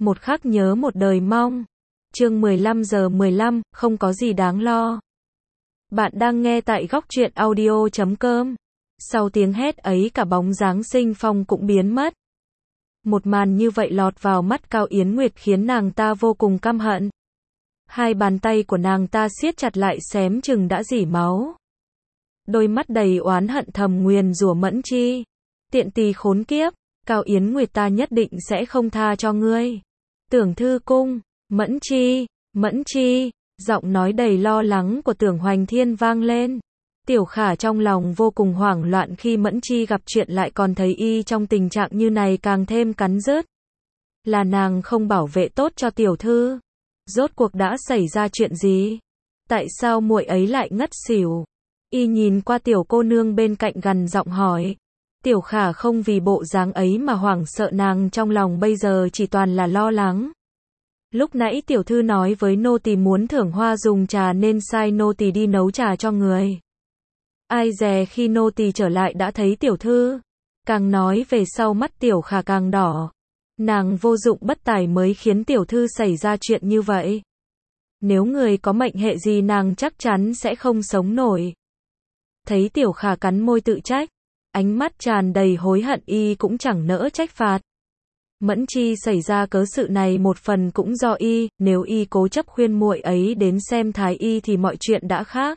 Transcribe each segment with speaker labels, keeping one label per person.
Speaker 1: một khắc nhớ một đời mong. Chương 15:15, không có gì đáng lo. Bạn đang nghe tại góc truyện audio.com. Sau tiếng hét ấy cả bóng dáng Sinh Phong cũng biến mất. Một màn như vậy lọt vào mắt Cao Yến Nguyệt khiến nàng ta vô cùng căm hận. Hai bàn tay của nàng ta siết chặt lại xém chừng đã rỉ máu. Đôi mắt đầy oán hận thầm nguyền rủa Mẫn Chi. Tiện tỳ khốn kiếp, Cao Yến Nguyệt ta nhất định sẽ không tha cho ngươi. Tưởng Thư Cung, Mẫn Chi, giọng nói đầy lo lắng của Tưởng Hoành Thiên vang lên. Tiểu Khả trong lòng vô cùng hoảng loạn khi Mẫn Chi gặp chuyện lại còn thấy y trong tình trạng như này càng thêm cắn rứt. Là nàng không bảo vệ tốt cho tiểu thư. Rốt cuộc đã xảy ra chuyện gì? Tại sao muội ấy lại ngất xỉu? Y nhìn qua tiểu cô nương bên cạnh gằn giọng hỏi. Tiểu Khả không vì bộ dáng ấy mà hoảng sợ, nàng trong lòng bây giờ chỉ toàn là lo lắng. Lúc nãy tiểu thư nói với nô tỳ muốn thưởng hoa dùng trà nên sai nô tỳ đi nấu trà cho người. Ai dè khi nô tỳ trở lại đã thấy tiểu thư. Càng nói về sau mắt Tiểu Khả càng đỏ. Nàng vô dụng bất tài mới khiến tiểu thư xảy ra chuyện như vậy. Nếu người có mệnh hệ gì nàng chắc chắn sẽ không sống nổi. Thấy Tiểu Khả cắn môi tự trách, ánh mắt tràn đầy hối hận, y cũng chẳng nỡ trách phạt. Mẫn Chi xảy ra cớ sự này một phần cũng do y, nếu y cố chấp khuyên muội ấy đến xem thái y thì mọi chuyện đã khác.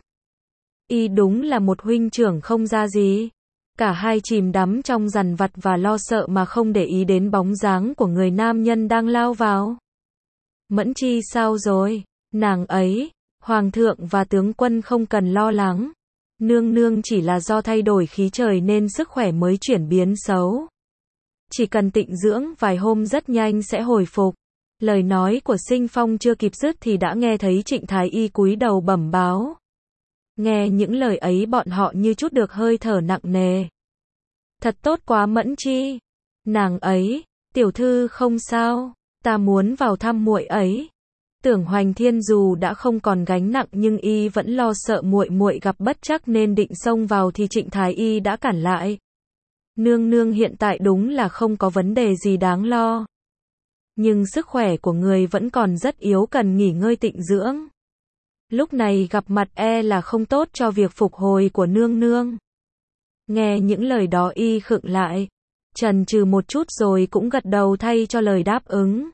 Speaker 1: Y đúng là một huynh trưởng không ra gì. Cả hai chìm đắm trong dằn vặt và lo sợ mà không để ý đến bóng dáng của người nam nhân đang lao vào. Mẫn Chi sao rồi? Nàng ấy, hoàng thượng và tướng quân không cần lo lắng. Nương nương chỉ là do thay đổi khí trời nên sức khỏe mới chuyển biến xấu. Chỉ cần tịnh dưỡng vài hôm rất nhanh sẽ hồi phục. Lời nói của Sinh Phong chưa kịp dứt thì đã nghe thấy Trịnh Thái Y cúi đầu bẩm báo. Nghe những lời ấy bọn họ như chút được hơi thở nặng nề. Thật tốt quá Mẫn Chi. Nàng ấy, tiểu thư không sao, ta muốn vào thăm muội ấy. Tưởng Hoành Thiên dù đã không còn gánh nặng nhưng y vẫn lo sợ muội gặp bất trắc nên định xông vào thì Trịnh Thái Y đã cản lại. Nương nương hiện tại đúng là không có vấn đề gì đáng lo. Nhưng sức khỏe của người vẫn còn rất yếu, cần nghỉ ngơi tịnh dưỡng. Lúc này gặp mặt e là không tốt cho việc phục hồi của nương nương. Nghe những lời đó y khựng lại, chần chừ một chút rồi cũng gật đầu thay cho lời đáp ứng.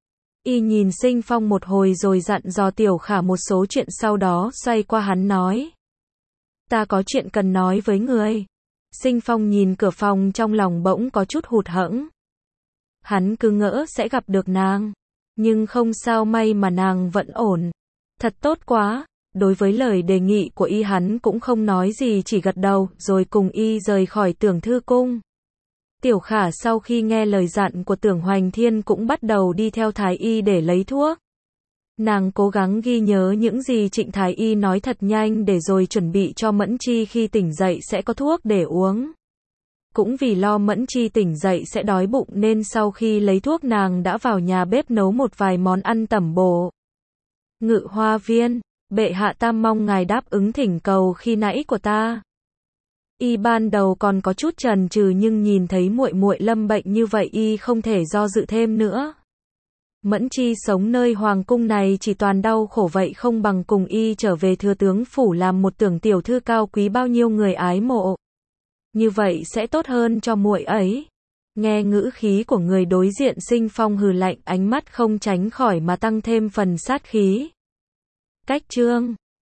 Speaker 1: Y nhìn Sinh Phong một hồi rồi dặn dò Tiểu Khả một số chuyện, sau đó xoay qua hắn nói. Ta có chuyện cần nói với người. Sinh Phong nhìn cửa phòng trong lòng bỗng có chút hụt hẫng. Hắn cứ ngỡ sẽ gặp được nàng. Nhưng không sao, may mà nàng vẫn ổn. Thật tốt quá. Đối với lời đề nghị của y hắn cũng không nói gì, chỉ gật đầu rồi cùng y rời khỏi Tưởng Thư Cung. Tiểu Khả sau khi nghe lời dặn của Tưởng Hoành Thiên cũng bắt đầu đi theo Thái Y để lấy thuốc. Nàng cố gắng ghi nhớ những gì Trịnh Thái Y nói thật nhanh để rồi chuẩn bị cho Mẫn Chi khi tỉnh dậy sẽ có thuốc để uống. Cũng vì lo Mẫn Chi tỉnh dậy sẽ đói bụng nên sau khi lấy thuốc nàng đã vào nhà bếp nấu một vài món ăn tẩm bổ. Ngự Hoa Viên, bệ hạ ta mong ngài đáp ứng thỉnh cầu khi nãy của ta. Y ban đầu còn có chút chần chừ nhưng nhìn thấy muội lâm bệnh như vậy y không thể do dự thêm nữa. Mẫn Chi sống nơi hoàng cung này chỉ toàn đau khổ, vậy không bằng cùng y trở về Thừa Tướng phủ làm một Tưởng tiểu thư cao quý bao nhiêu người ái mộ. Như vậy sẽ tốt hơn cho muội ấy. Nghe ngữ khí của người đối diện, Sinh Phong hừ lạnh, ánh mắt không tránh khỏi mà tăng thêm phần sát khí. Cách chương